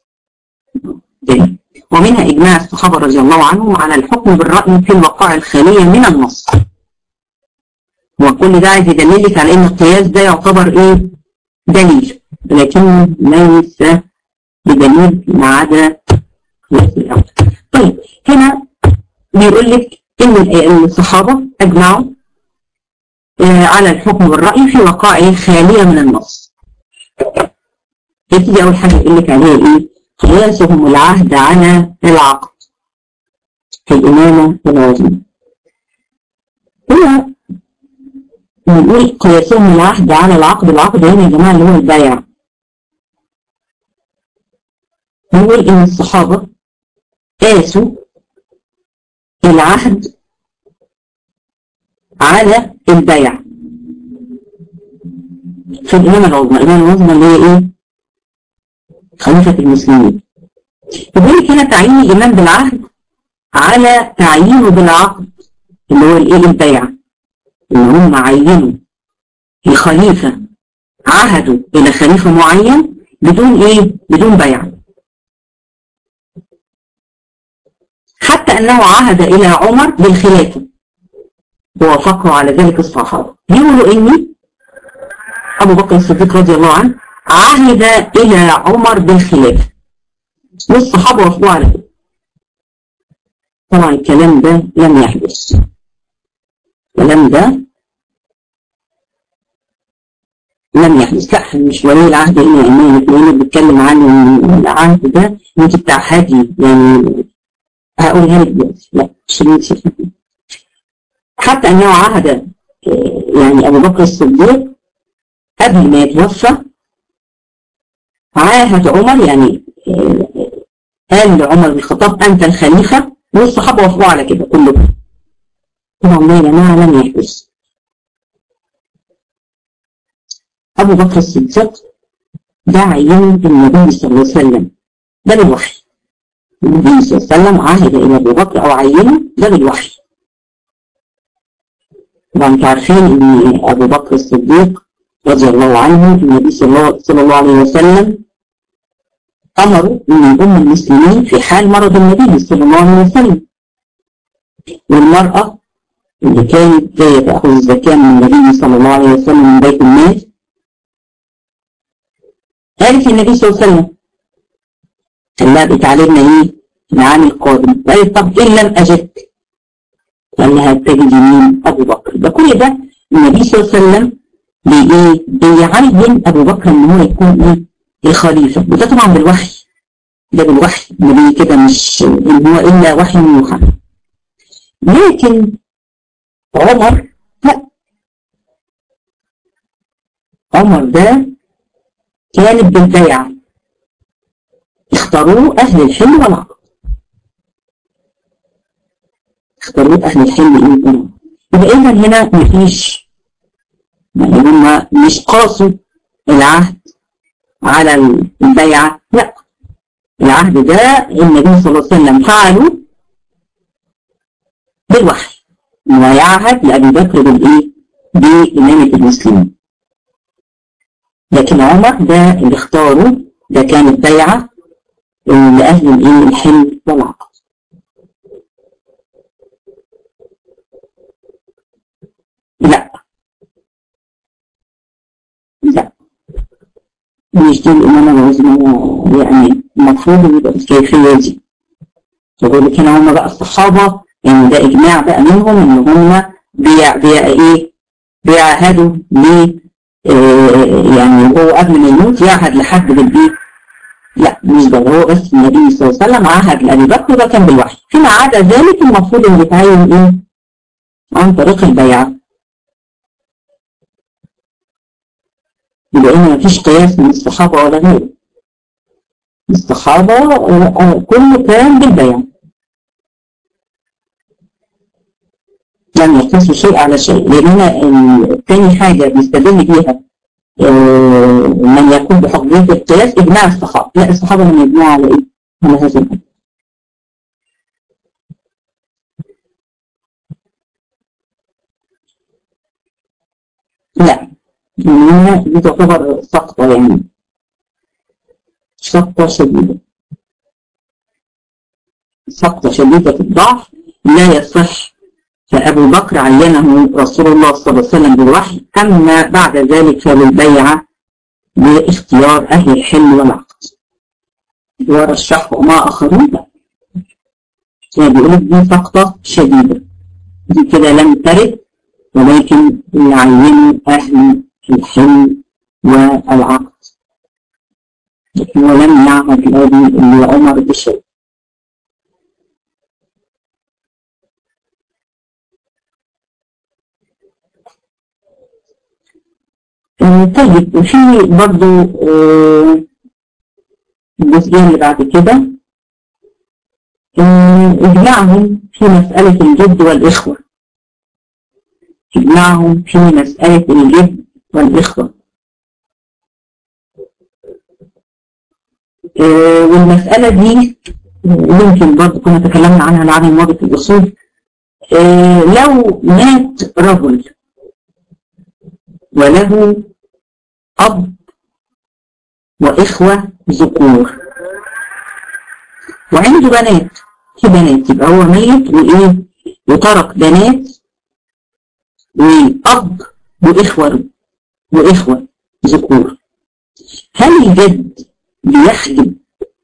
ومنها إجماع الصحابة رضي الله عنهم على الحكم بالرأي في الوقائع الخالية من النص. وكل ده عايز يدللك على ان القياس ده يعتبر ايه؟ دليل، لكنه ليس بدليل ما عدا قياس الأول. طيب هنا بيقول لك ان الصحابة اجمعوا على الحكم بالرأي في وقائع خالية من النص. يبتدي اول حاجة يقول لك عليها ايه؟ قياسهم العهد على العقد في الإمامة العظمى. هنا بنقول قياسهم العهد على العقد، العقد هنا يا جماعة اللي هو البيع. نقول ان الصحابة قاسوا العهد على البيع في الإمامة العظمى. الإمامة العظمى اللي هي ايه؟ خليفة المسلمين. يقول لك هنا تعيين الإمام بالعهد على تعيينه بالعقد اللي هو الايه؟ البيع. ان هم عينوا الخليفة، عهدوا الى خليفة معين بدون ايه؟ بدون بيع. حتى انه عهد الى عمر بالخلافة ووافقوا على ذلك الصحابة. يقولوا اني ابو بكر الصديق رضي الله عنه عهد الى عمر بالخلافة والصحابة وافقوا على ذلك. طبعا الكلام ده لم يحدث، الكلام ده لم يحدث. لا مش ولي العهد هنا امانه، لانه بيتكلم عن العهد ده انت بتاع هدي، يعني هقولها لك دلوقتي. لا مش حتى انه عهد يعني ابو بكر الصديق قبل ما يتوفى عاهد عمر، يعني قال لعمر بن الخطاب انت الخليفه، والصحابه وافقوا على كده كلهم. طبعا ده يا جماعه لم يحدث. أبو بكر الصديق ده عينه النبي صلى الله عليه وسلم، ده بالوحي. النبي صلى الله عليه وسلم عهد إلى أبو بكر أو عينه ده بالوحي. طبعا انتوا عارفين إن أبو بكر الصديق رضي الله عنه النبي صلى الله عليه وسلم أمروا أن يؤم المسلمين في حال مرض النبي صلى الله عليه وسلم. والمرأة اللي كانت جاية تأخذ الزكاة من النبي صلى الله عليه وسلم من بيت المال قالت النبي صلى الله عليه وسلم قال لها بتعلمنا ايه العام القادم؟ قالت طب إن لم أجدك قال لها تجد مين؟ أبو بكر. ده كل ده النبي صلى الله عليه وسلم بيعين أبو بكر إن هو يكون ايه؟ الخليفة. وده طبعا بالوحي، ده بالوحي النبي كده، مش إن هو إلا وحي يوحى. لكن عمر لا، عمر ده كانت بالبيعة، اختاروه أهل الحل والعقد، اختاروه أهل الحل والعقد. يبقى إذا هنا مفيش، يعني هم مش قاسوا العهد على البيعة، لا، العهد ده النبي صلى الله عليه وسلم فعله بالوحي، ويعهد لأبي بكر بالإيه؟ بإمامة المسلمين. لكن عمر ده اللي اختاره، ده كانت بيعة لأهل الإيه؟ الحل والعقد. لا لا، مش دي الإمامة العظمى، يعني المفروض يبقى الكيفية دي. يقول لك هنا هم بقى الصحابة، يعني ده إجماع بقى منهم إن هم بيعهدوا ل يعني هو قبل ما يموت يعهد لحد بالبيت. لا مش ده، هو بس النبي صلى الله عليه وسلم عهد لأبي بكر، ده كان بالوحي. فيما عدا ذلك المفروض إن يتعين إيه؟ عن طريق البيعة. يبقى إن مفيش قياس من الصحابة ولا غيره. الصحابة كله كان بالبيعة، لم يقيسوا شيء على شيء. لأن هنا تاني حاجة بيستدل بيها من يكون بحجية القياس إجماع الصحابة. لا، الصحابة لم يجمعوا على إيه؟ على هذا الأمر. لا، هنا دي تعتبر سقطة، يعني سقطة شديدة، سقطة شديدة الضعف لا يصح. فأبو بكر عينه رسول الله صلى الله عليه وسلم بالوحي، أما بعد ذلك فبالبيعة باختيار أهل الحل والعقد ورشحوا مع آخرين. يعني بيقول لك دي سقطة شديدة، دي كده لم ترد، ولكن يعينوا أهل الحل والعقد، لكن ولم يعهد لعمر بشيء. طيب، وفي برضو الجزئية اللي بعد كده إجماعهم في مسألة الجد والإخوة، إجماعهم في مسألة الجد والإخوة. والمسألة دي يمكن برضو كنا تكلمنا عنها العام الماضي في الأصول. لو مات رجل وله أب وإخوة ذكور وعنده بنات، في بنات، يبقى هو ميت وإيه وترك بنات وأب وإخوة ذكور. هل الجد بيحجب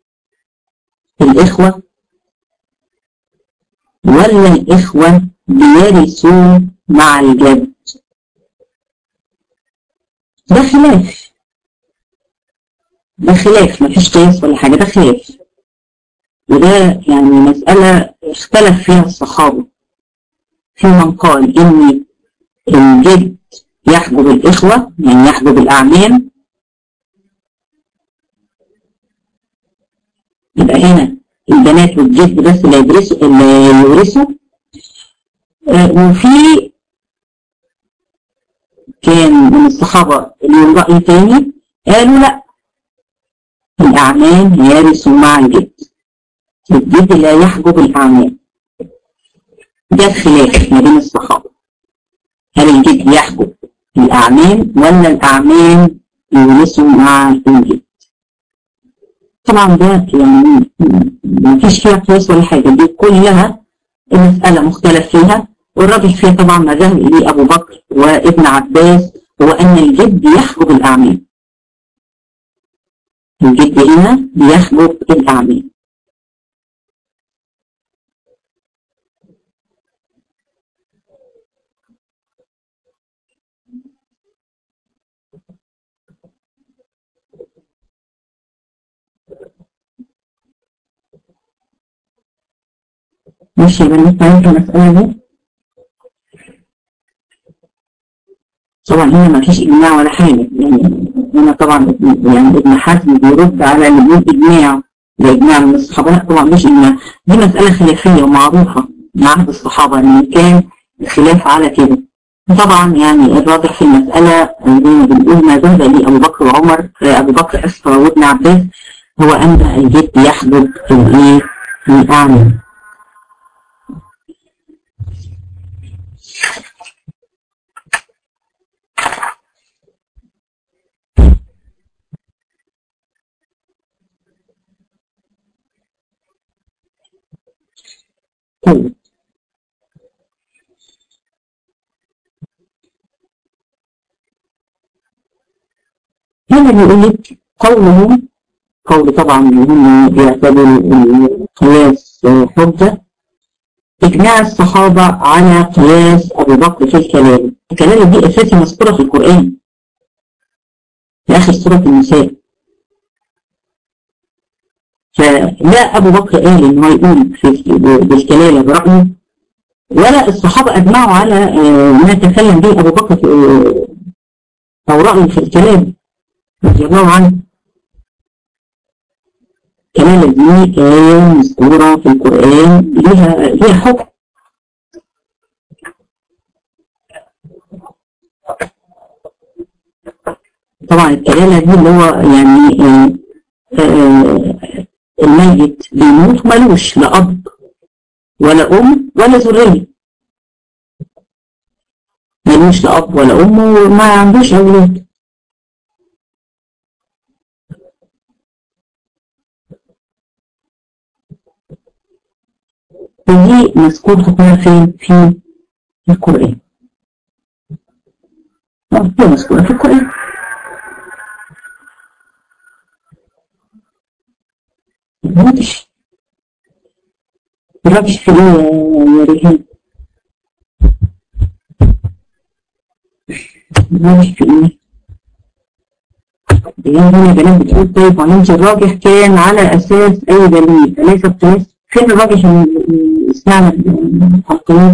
الإخوة ولا الإخوة بيرثوا مع الجد؟ ده خلاف، ده خلاف، مفيش قياس ولا حاجة، ده خلاف. وده يعني مسألة اختلف فيها الصحابة. في من قال إن الجد يحجب الإخوة، يعني يحجب الأعمام، يبقى هنا البنات والجد بس اللي يورثوا. وفي كان من الصحابة اللي رأي تاني قالوا لا، الأعمام يرثوا مع الجد، الجد لا يحجب الأعمام. ده خلاف ما بين الصحابة، هل الجد يحجب الأعمام ولا الأعمام يورثوا مع الجد. طبعا ده يعني ما فيش فيها قياس ولا حاجة، دي كلها المسألة مختلف فيها، والراجح فيها طبعا ما ذهب إليه أبو بكر وابن عباس هو أن الجد يحجب الأعمام. الجد هنا بيحجب الأعمام. ماشي يا بنات، معايا في المسألة دي؟ طبعا هنا ما فيش إجماع ولا حاجة، يعني هنا طبعا يعني ابن حزم بيرد على اللي بيقول إجماع، ده إجماع من الصحابة، لا طبعا مش إجماع، دي مسألة خلافية ومعروفة من عهد الصحابة إن كان الخلاف على كده. طبعا يعني الراجح في المسألة زي ما بنقول ما ذهب إليه أبو بكر وعمر، أبو بكر أسفر وابن عباس، هو أن الجد يحجب الإيه؟ الأعمى. طيب هنا بيقول لك قولهم، قول طبعا هم بيعتبروا القياس حجة، إجماع الصحابة على قياس أبو بكر في الكلام. الكلام دي أساسي مذكورة في القرآن في آخر سورة النساء، فلا أبو بكر قال إن هو يقول بالكلالة برأيه، ولا الصحابة أجمعوا على ما تكلم به أبو بكر أو رأيه في الكلام رضي الله عنه. كلالة دي آية مذكورة في القرآن ليها حكم. طبعا الكلالة دي اللي هو يعني الميت بيموت ملوش لا أب ولا أم ولا ذرية، ملوش لا أب ولا أم وما عندوش أولاد. ودي مذكور حكمها فين؟ في القرآن. هي مذكورة في القرآن. ماشي. الراجح في ايه يا ريهان؟ الراجح في ايه؟ ريهان هنا بنات بتقول طيب وهنمشي الراجح كان على اساس اي دليل اليس القياس؟ فين الراجح اللي سمعنا القياس؟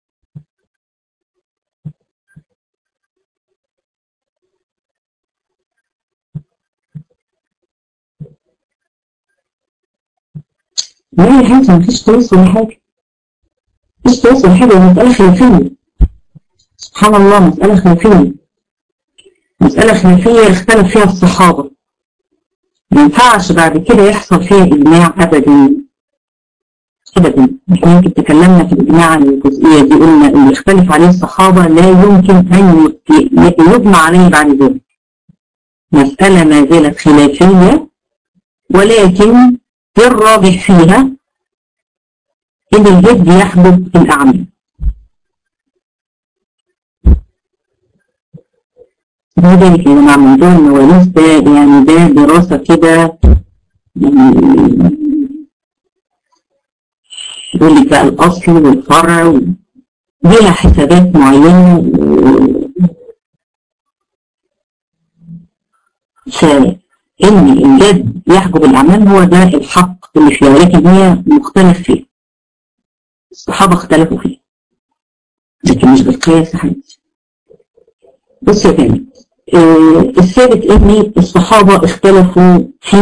لا يا حاجة مفيش قياس ولا حاجة، مفيش قياس ولا حاجة، مسألة خلافية. سبحان الله، مسألة خلافية، مسألة خلافية اختلف فيها الصحابة، ما ينفعش بعد كده يحصل فيها إجماع أبدا أبدا. احنا يمكن تكلمنا في الإجماع عن الجزئية دي، قلنا اللي يختلف عليه الصحابة لا يمكن أن يجمع عليه بعد ذلك. مسألة ما زالت خلافية، ولكن الراجح فيها إن الجد يحجب الأعمى. لذلك يا جماعة موضوع المواريث ده يعني ده دراسة كده، يعني يقول لك بقى الأصل والفرع ليها حسابات معينة، فإن الجد يحجب الأعمام هو ده الحق اللي فيها، ولكن هي مختلف فيها، الصحابة اختلفوا فيها، لكن مش بالقياس يا حبيبتي. بص يا بني، الثابت ان الصحابة اختلفوا في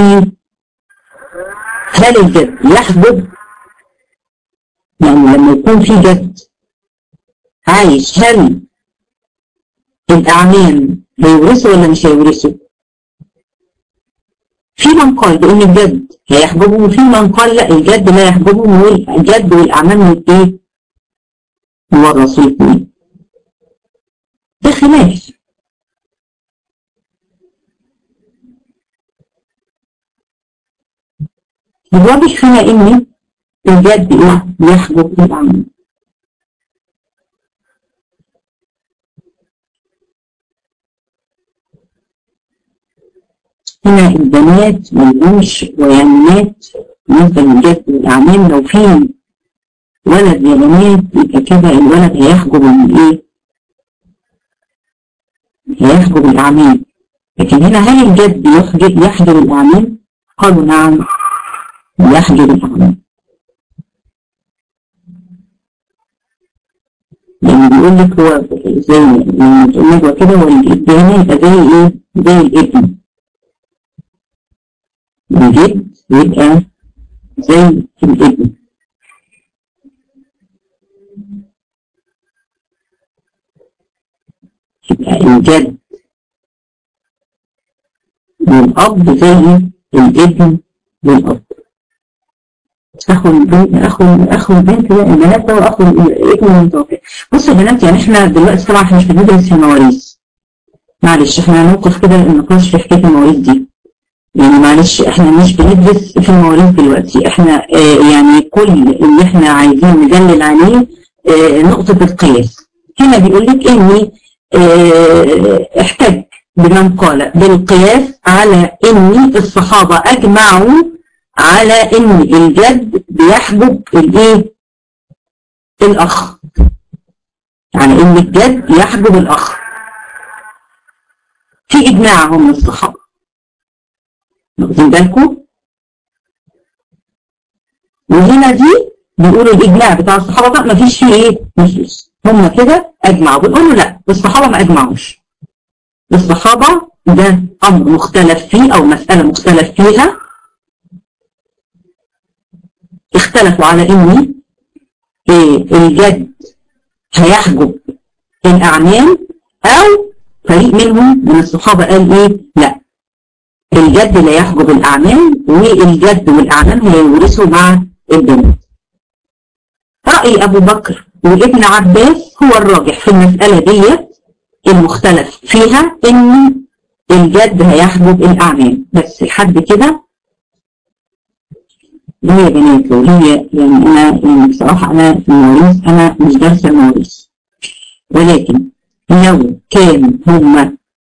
هل الجد يحجب، يعني لما يكون في جد عايش هل الأعمام هيورثوا ولا مش هيورثوا؟ في من قال بأن الجد هيحجبهم، وفي من قال لا الجد لا يحجبهم، والجد والأعمام ايه؟ هو الرسول اثنين. ده خلاف، الواضح هنا ان الجد ايه يحجب العمل. هنا البنات ملهمش ويمنات بالنسبة للجد والأعمام. لو في ولد يا بنات يبقى كده الولد هيحجب الايه؟ هيحجب الأعمام. لكن هنا هل الجد يحجب الأعمام؟ قالوا نعم يحجب الأعمام. يعني بيقول لك هو زي لما تقول ندوة كده، هو الجد هنا يبقى زي ايه؟ زي الابن. الجد يبقى زي الابن. يبقى الجد والأب زي الابن والأب. أخو البنت ده البنات ده وأخو الابن المتوفى. بصوا يا بنات، يعني احنا دلوقتي طبعا احنا مش بندرس المواريث. معلش احنا هنوقف كده النقاش في حكاية المواريث دي. يعني معلش احنا مش بندرس في المواريث دلوقتي. احنا يعني كل اللي احنا عايزين ندلل عليه نقطة القياس. هنا بيقول لك اني احتج بمن قال بالقياس على ان الصحابة اجمعوا على ان الجد بيحجب الايه؟ الاخ. يعني ان الجد يحجب الاخ في اجماع من الصحابة. واخدين بالكم؟ وهنا دي بيقولوا الاجماع بتاع الصحابة بقى مفيش فيه ايه؟ نصوص. هم كده اجمعوا. بيقولوا لا، الصحابة ما اجمعوش. الصحابة ده امر مختلف فيه او مسألة مختلف فيها. اختلفوا على ان الجد هيحجب الاعمام، او فريق منهم من الصحابة قال ايه؟ لا، الجد لا يحجب الاعمام، والجد والاعمام هيورثوا مع البنات. رأي ابو بكر وابن عباس هو الراجح في المسألة دي المختلف فيها، ان الجد هيحجب الاعمام. بس لحد كده هي بنات. لو هي يعني انا بصراحة انا في المواريث انا مش دارسة المواريث، ولكن لو كان هما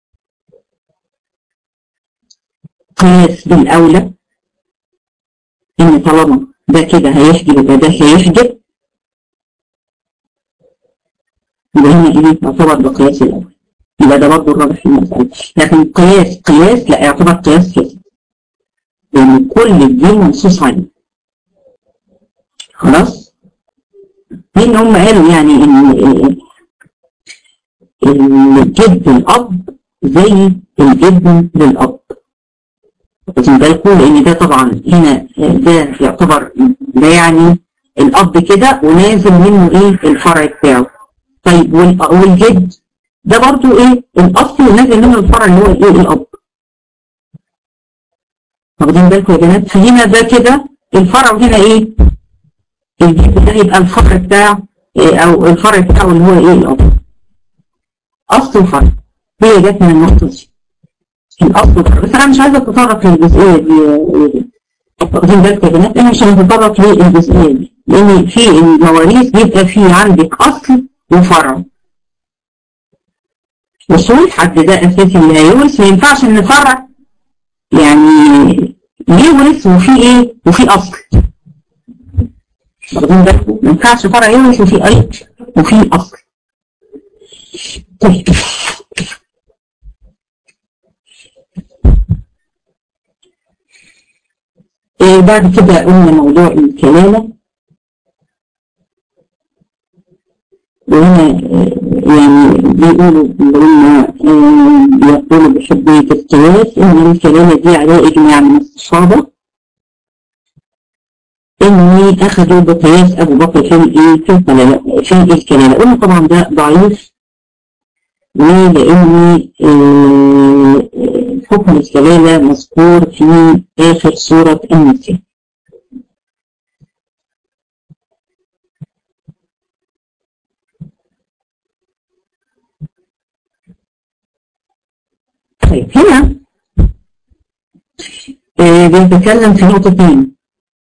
قياس بالاولى ان طالما ده كده هيحجب يبقى ده هيحجب، يبقى هنا ايه يعتبر بقياس الاول، يبقى ده برضه الراجح في المسألة. لكن قياس لا، يعتبر قياس فاسد لان كل الدين منصوص عليه. خلاص؟ لان هم قالوا يعني ان الجد الاب زي الابن للاب. واخدين بالكم؟ لان ده طبعا هنا ده يعتبر ده يعني الاب كده ونازل منه ايه؟ الفرع بتاعه. طيب والجد ده برضو ايه؟ الاصل ونازل منه الفرع اللي هو ايه؟ الاب. واخدين بالكم يا بنات؟ فهنا ده كده الفرع، وهنا ايه؟ الجد ده يبقى الفرع بتاع إيه؟ او الفرع بتاعه اللي هو ايه؟ الاب. اصل وفرع. هي جت من النقطه دي. الاصل وفرع. بس انا مش عايزه اتطرق للجزئيه دي. واخدين بالكم يا بنات؟ انا مش هنتطرق للجزئيه دي، لان في المواريث بيبقى في عندك اصل وفرع. وصول حد ده اساسي اللي هيورث، ما ينفعش ان فرع يعني يورث وفي ايه؟ وفي اصل. واخدين بالكم؟ ما ينفعش فرع يورث وفي ايه؟ وفي اصل. طيب بعد كده قلنا موضوع الكلالة. وهنا يعني بيقولوا يقولوا بحبية القياس ان الكلالة دي على اجماع من الصحابة ان اخذوا بقياس ابو بكر في الكلالة. قلنا طبعا ده ضعيف، لان حكم الكلالة مذكور في اخر سورة النساء. طيب هنا بيتكلم في نقطتين.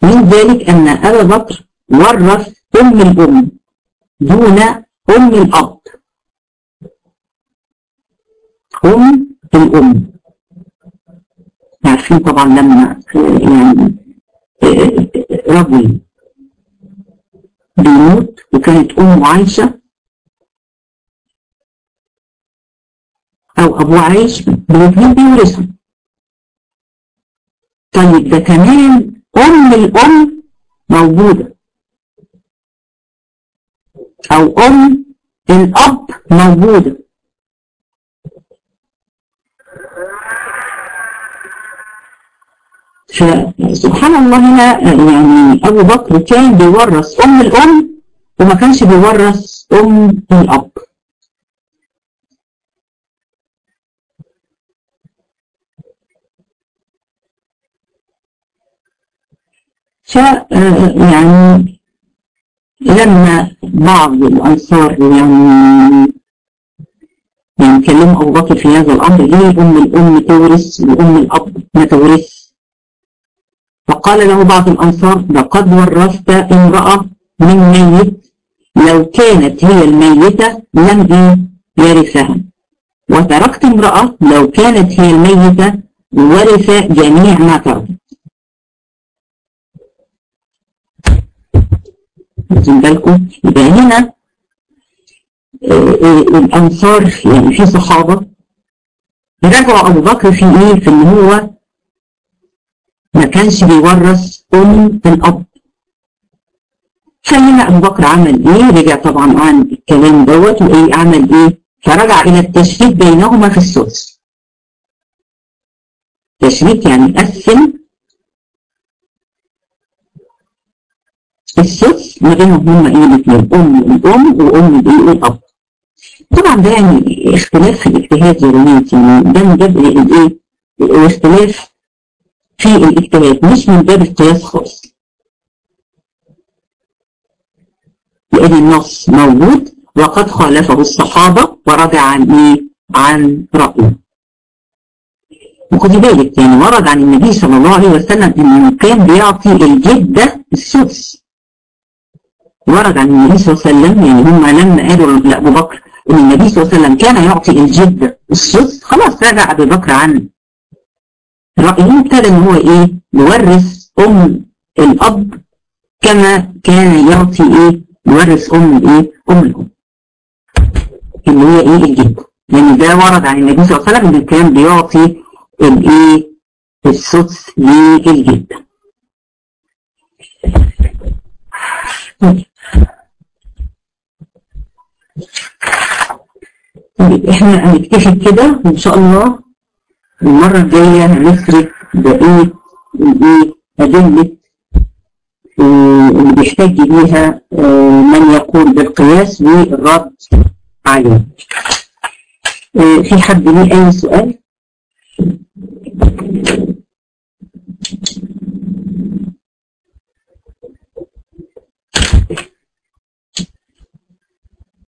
من ذلك أن أبا بكر ورث أم الأم دون أم الأب. أم الأم عارفين طبعا لما يعني رجل بيموت وكانت أمه عايشة أو أبوه عايش، الاثنين بيورثوا. طيب ده كمان أم الأم موجودة أو أم الأب موجودة، فسبحان الله هنا يعني أبو بكر كان بيورث أم الأم وما كانش بيورث أم الأب. يعني لما بعض الأنصار يعني كلموا أبو بكر في هذا الأمر، ليه أم الأم تورث وأم الأب ما تورث؟ فقال له بعض الأنصار: لقد ورثت امرأة من ميت، لو كانت هي الميتة لم يرثها، وتركت امرأة لو كانت هي الميتة ورث جميع ما ترك. واخدين بالكم؟ يبقى هنا الأنصار يعني في صحابة رجعوا أبو بكر في إيه؟ في إن هو ما كانش بيورث أم الأب. فهنا أبو بكر عمل إيه؟ رجع طبعا عن الكلام دوت وإيه عمل إيه؟ فرجع إلى التشريك بينهما في السدس. تشريك يعني قسم السدس ما بينهم هما إيه الاثنين، أم الأم وأم الإيه الأب. طبعا ده يعني اختلاف في الاجتهاد يا بنات، يعني ده من باب الإيه؟ الاختلاف في الاجتهاد مش من باب القياس خالص، لأن النص موجود وقد خالفه الصحابة ورجع عن إيه؟ عن رأيه. وخدي بالك يعني ورد عن النبي صلى الله عليه وسلم إنه كان بيعطي الجدة السدس. ورد عن النبي صلى الله عليه وسلم، يعني هم لما قالوا لأبو بكر إن النبي صلى الله عليه وسلم كان يعطي الجدة السدس، خلاص رجع أبو بكر عن رأيه، ابتدى إن هو إيه؟ يورث أم الأب كما كان يعطي إيه؟ يورث أم الإيه؟ أم الأم اللي هي إيه؟ الجدة. لأن ده ورد عن النبي صلى الله عليه وسلم إنه كان بيعطي الإيه؟ السدس للجدة. طيب احنا هنكتفي كده وإن شاء الله المرة الجاية هنسرد بقية الإيه؟ أدلة اللي بيحتاج ليها من يقول بالقياس والرد عليه. في حد ليه أي سؤال؟